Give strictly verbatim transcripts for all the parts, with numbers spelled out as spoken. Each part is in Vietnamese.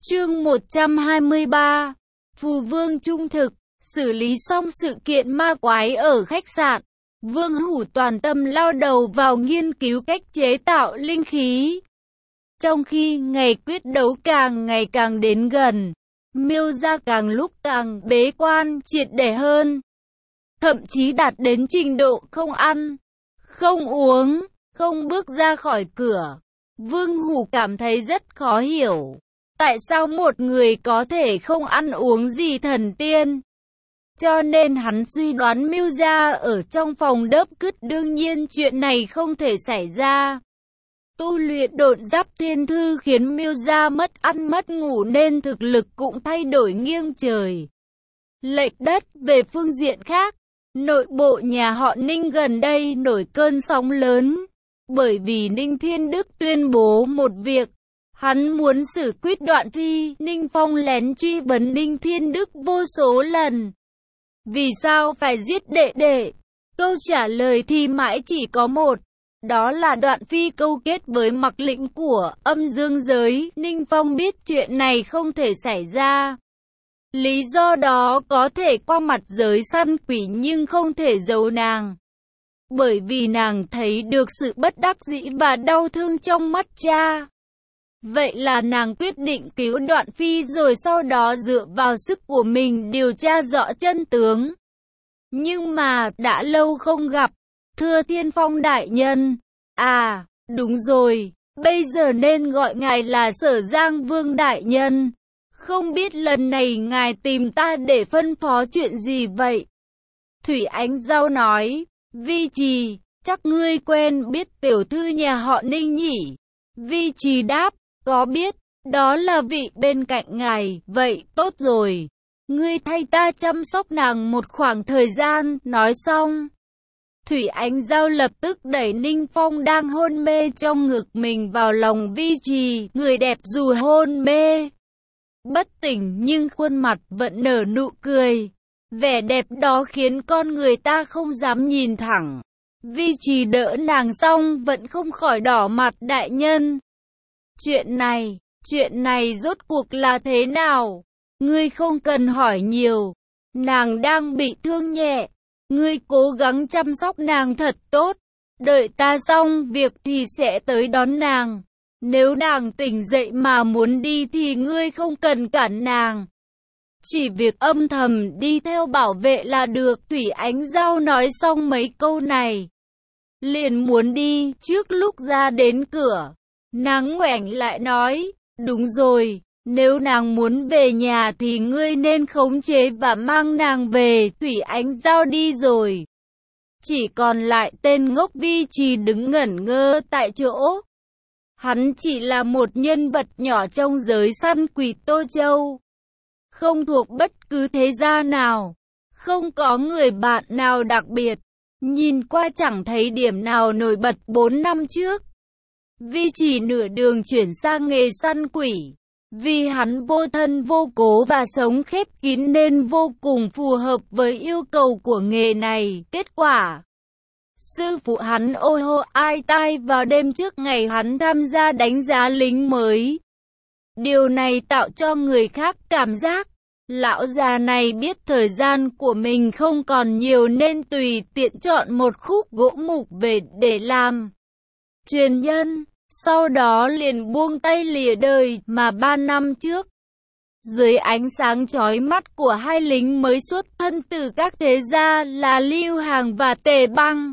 Chương một trăm hai mươi ba. Phù Vương trung thực. Xử lý xong sự kiện ma quái ở khách sạn, Vương Hủ toàn tâm lao đầu vào nghiên cứu cách chế tạo linh khí. Trong khi ngày quyết đấu càng ngày càng đến gần, Miêu gia càng lúc càng bế quan triệt để hơn. Thậm chí đạt đến trình độ không ăn, không uống, không bước ra khỏi cửa. Vương Hủ cảm thấy rất khó hiểu. Tại sao một người có thể không ăn uống gì thần tiên? Cho nên hắn suy đoán Miêu gia ở trong phòng đớp cứt, đương nhiên chuyện này không thể xảy ra. Tu luyện độn giáp thiên thư khiến Miêu gia mất ăn mất ngủ nên thực lực cũng thay đổi nghiêng trời lệch đất. Về phương diện khác, nội bộ nhà họ Ninh gần đây nổi cơn sóng lớn, bởi vì Ninh Thiên Đức tuyên bố một việc. Hắn muốn xử quyết Đoạn Phi. Ninh Phong lén truy vấn Ninh Thiên Đức vô số lần. Vì sao phải giết đệ đệ? Câu trả lời thì mãi chỉ có một. Đó là Đoạn Phi câu kết với Mặc Lĩnh của âm dương giới. Ninh Phong biết chuyện này không thể xảy ra. Lý do đó có thể qua mặt giới săn quỷ nhưng không thể giấu nàng. Bởi vì nàng thấy được sự bất đắc dĩ và đau thương trong mắt cha. Vậy là nàng quyết định cứu Đoạn Phi rồi sau đó dựa vào sức của mình điều tra rõ chân tướng. Nhưng mà, đã lâu không gặp, thưa Thiên Phong đại nhân. À, đúng rồi, bây giờ nên gọi ngài là Sở Giang Vương đại nhân. Không biết lần này ngài tìm ta để phân phó chuyện gì vậy? Thủy Ánh Giao nói, Vi Trì, chắc ngươi quen biết tiểu thư nhà họ Ninh nhỉ? Vi Trì đáp, có biết, đó là vị bên cạnh ngài. Vậy, tốt rồi. Ngươi thay ta chăm sóc nàng một khoảng thời gian. Nói xong, Thủy Ánh Giao lập tức đẩy Ninh Phong đang hôn mê trong ngực mình vào lòng Vi Trì. Người đẹp dù hôn mê bất tỉnh nhưng khuôn mặt vẫn nở nụ cười. Vẻ đẹp đó khiến con người ta không dám nhìn thẳng. Vi Trì đỡ nàng xong vẫn không khỏi đỏ mặt. Đại nhân, Chuyện này, chuyện này rốt cuộc là thế nào? Ngươi không cần hỏi nhiều. Nàng đang bị thương nhẹ. Ngươi cố gắng chăm sóc nàng thật tốt. Đợi ta xong việc thì sẽ tới đón nàng. Nếu nàng tỉnh dậy mà muốn đi thì ngươi không cần cản nàng. Chỉ việc âm thầm đi theo bảo vệ là được. Thủy Ánh Giao nói xong mấy câu này, liền muốn đi. Trước lúc ra đến cửa, nàng ngoảnh lại nói, đúng rồi, nếu nàng muốn về nhà thì ngươi nên khống chế và mang nàng về. Thủy Ánh Giao đi rồi. Chỉ còn lại tên ngốc Vi Trì đứng ngẩn ngơ tại chỗ. Hắn chỉ là một nhân vật nhỏ trong giới săn quỷ Tô Châu. Không thuộc bất cứ thế gia nào. Không có người bạn nào đặc biệt. Nhìn qua chẳng thấy điểm nào nổi bật. Bốn năm trước, Vi Trì nửa đường chuyển sang nghề săn quỷ. Vì hắn vô thân vô cố và sống khép kín nên vô cùng phù hợp với yêu cầu của nghề này. Kết quả, sư phụ hắn ôi hô ai tai vào đêm trước ngày hắn tham gia đánh giá lính mới. Điều này tạo cho người khác cảm giác lão già này biết thời gian của mình không còn nhiều nên tùy tiện chọn một khúc gỗ mục về để làm truyền nhân. Sau đó liền buông tay lìa đời. Mà ba năm trước, dưới ánh sáng chói mắt của hai lính mới xuất thân từ các thế gia là Lưu Hàng và Tề Băng,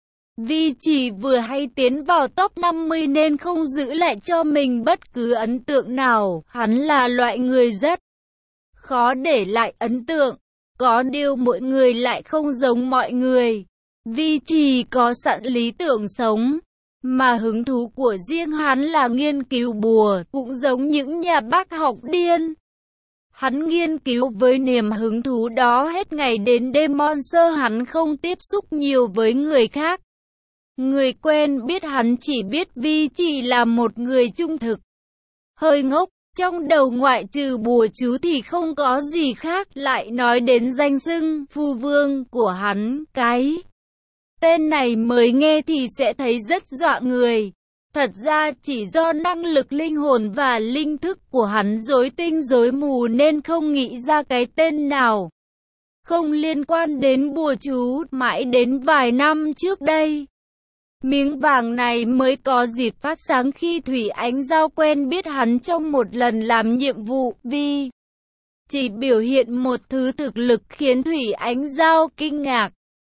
Vi Trì vừa hay tiến vào top năm mươi nên không giữ lại cho mình bất cứ ấn tượng nào. Hắn là loại người rất khó để lại ấn tượng. Có điều mỗi người lại không giống mọi người. Vi Trì có sẵn lý tưởng sống, mà hứng thú của riêng hắn là nghiên cứu bùa. Cũng giống những nhà bác học điên, hắn nghiên cứu với niềm hứng thú đó hết ngày đến đêm. Monster hắn không tiếp xúc nhiều với người khác. Người quen biết hắn chỉ biết Vi Trì là một người trung thực, hơi ngốc. Trong đầu ngoại trừ bùa chú thì không có gì khác. Lại nói đến danh xưng Phù Vương của hắn, cái tên này mới nghe thì sẽ thấy rất dọa người. Thật ra chỉ do năng lực linh hồn và linh thức của hắn rối tinh rối mù nên không nghĩ ra cái tên nào. Không liên quan đến bùa chú, mãi đến vài năm trước đây. Miếng vàng này mới có dịp phát sáng khi Thủy Ánh Giao quen biết hắn trong một lần làm nhiệm vụ, vì chỉ biểu hiện một thứ thực lực khiến Thủy Ánh Giao kinh ngạc.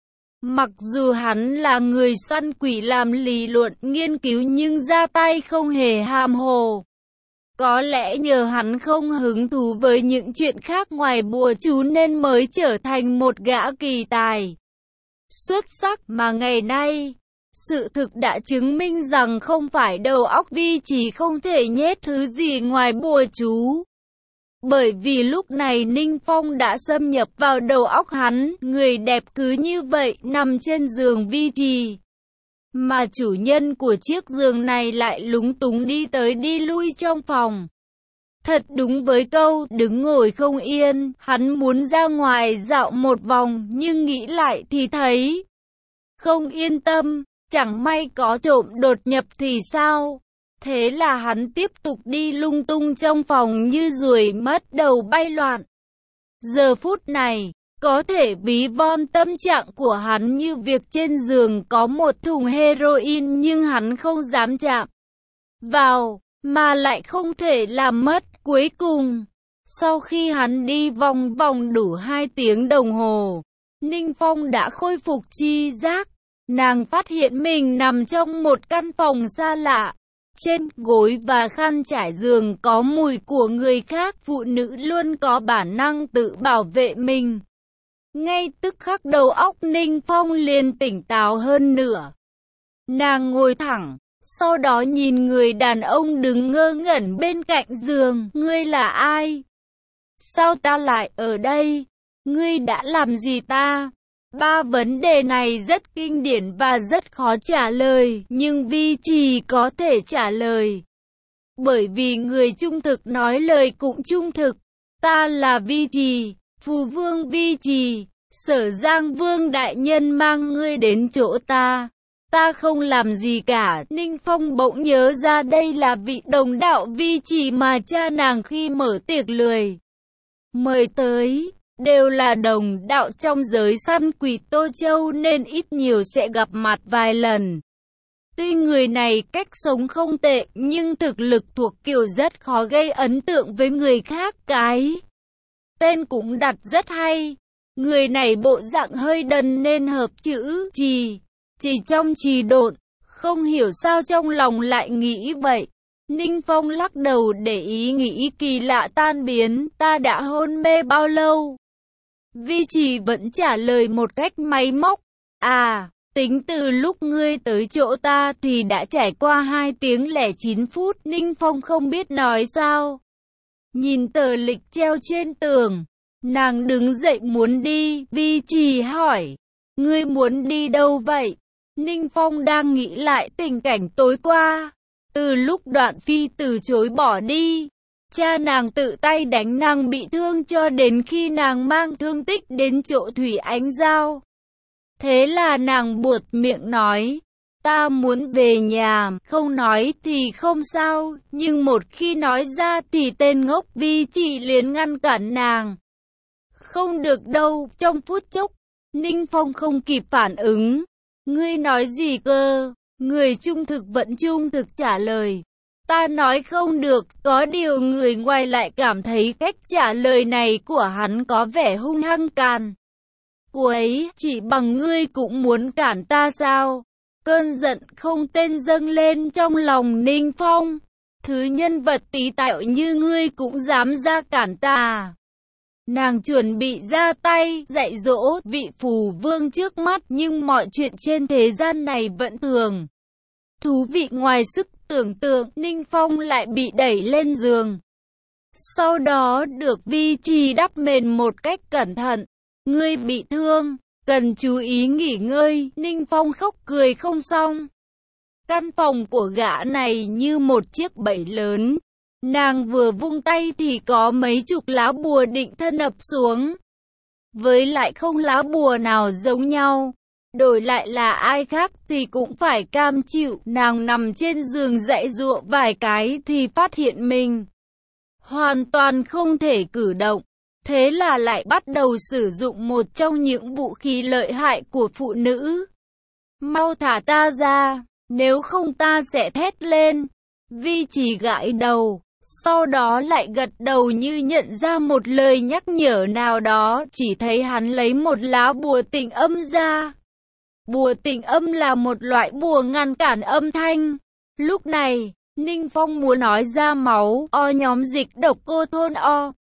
Mặc dù hắn là người săn quỷ làm lý luận nghiên cứu nhưng ra tay không hề hàm hồ. Có lẽ nhờ hắn không hứng thú với những chuyện khác ngoài bùa chú nên mới trở thành một gã kỳ tài xuất sắc mà ngày nay. Sự thực đã chứng minh rằng không phải đầu óc Vi Trì không thể nhét thứ gì ngoài bùa chú. Bởi vì lúc này Ninh Phong đã xâm nhập vào đầu óc hắn, người đẹp cứ như vậy nằm trên giường Vi Trì. Mà chủ nhân của chiếc giường này lại lúng túng đi tới đi lui trong phòng. Thật đúng với câu đứng ngồi không yên, hắn muốn ra ngoài dạo một vòng nhưng nghĩ lại thì thấy không yên tâm, chẳng may có trộm đột nhập thì sao? Thế là hắn tiếp tục đi lung tung trong phòng như ruồi mất đầu bay loạn. Giờ phút này, có thể ví von tâm trạng của hắn như việc trên giường có một thùng heroin nhưng hắn không dám chạm vào, mà lại không thể làm mất. Cuối cùng, sau khi hắn đi vòng vòng đủ hai tiếng đồng hồ, Ninh Phong đã khôi phục tri giác. Nàng phát hiện mình nằm trong một căn phòng xa lạ. Trên gối và khăn trải giường có mùi của người khác, phụ nữ luôn có bản năng tự bảo vệ mình. Ngay tức khắc đầu óc Ninh Phong liền tỉnh táo hơn nữa. Nàng ngồi thẳng, sau đó nhìn người đàn ông đứng ngơ ngẩn bên cạnh giường. Ngươi là ai? Sao ta lại ở đây? Ngươi đã làm gì ta? Ba vấn đề này rất kinh điển và rất khó trả lời, nhưng Vi Trì có thể trả lời. Bởi vì người trung thực nói lời cũng trung thực. Ta là Vi Trì, Phù Vương Vi Trì, Sở Giang Vương đại nhân mang ngươi đến chỗ ta. Ta không làm gì cả. Ninh Phong bỗng nhớ ra đây là vị đồng đạo Vi Trì mà cha nàng khi mở tiệc lười mời tới. Đều là đồng đạo trong giới săn quỷ Tô Châu nên ít nhiều sẽ gặp mặt vài lần. Tuy người này cách sống không tệ nhưng thực lực thuộc kiểu rất khó gây ấn tượng với người khác. Cái tên cũng đặt rất hay. Người này bộ dạng hơi đần nên hợp chữ trì, chỉ trong trì độn. Không hiểu sao trong lòng lại nghĩ vậy. Ninh Phong lắc đầu để ý nghĩ kỳ lạ tan biến. Ta đã hôn mê bao lâu? Vi Trì vẫn trả lời một cách máy móc. À, tính từ lúc ngươi tới chỗ ta thì đã trải qua hai tiếng lẻ chín phút. Ninh Phong không biết nói sao. Nhìn tờ lịch treo trên tường, nàng đứng dậy muốn đi. Vi Trì hỏi, ngươi muốn đi đâu vậy? Ninh Phong đang nghĩ lại tình cảnh tối qua. Từ lúc Đoạn Phi từ chối bỏ đi, cha nàng tự tay đánh nàng bị thương cho đến khi nàng mang thương tích đến chỗ Thủy Ánh Giao. Thế là nàng buột miệng nói, ta muốn về nhà, không nói thì không sao, nhưng một khi nói ra thì tên ngốc Vi Trì liền ngăn cản nàng. Không được đâu. Trong phút chốc, Ninh Phong không kịp phản ứng. Ngươi nói gì cơ? Người trung thực vẫn trung thực trả lời. Ta nói không được. Có điều người ngoài lại cảm thấy cách trả lời này của hắn có vẻ hung hăng càn quấy. Chỉ bằng ngươi cũng muốn cản ta sao? Cơn giận không tên dâng lên trong lòng Ninh Phong. Thứ nhân vật tí tẹo như ngươi cũng dám ra cản ta. Nàng chuẩn bị ra tay dạy dỗ vị phù vương trước mắt, nhưng mọi chuyện trên thế gian này vẫn thường thú vị ngoài sức tưởng tượng. Ninh Phong lại bị đẩy lên giường, sau đó được Vi Trì đắp mền một cách cẩn thận. Ngươi bị thương, cần chú ý nghỉ ngơi. Ninh Phong khóc cười không xong. Căn phòng của gã này như một chiếc bẫy lớn. Nàng vừa vung tay thì có mấy chục lá bùa định thân ập xuống. Với lại không lá bùa nào giống nhau. đổi lại là ai khác thì cũng phải cam chịu. Nàng nằm trên giường giãy giụa vài cái thì phát hiện mình hoàn toàn không thể cử động. Thế là lại bắt đầu sử dụng một trong những vũ khí lợi hại của phụ nữ. Mau thả ta ra, nếu không ta sẽ thét lên. Vi Chỉ gãi đầu, sau đó lại gật đầu như nhận ra một lời nhắc nhở nào đó. Chỉ thấy hắn lấy một lá bùa tịnh âm ra. Bùa tịnh âm là một loại bùa ngăn cản âm thanh. Lúc này, Ninh Phong muốn nói ra máu o nhóm dịch độc cô thôn o.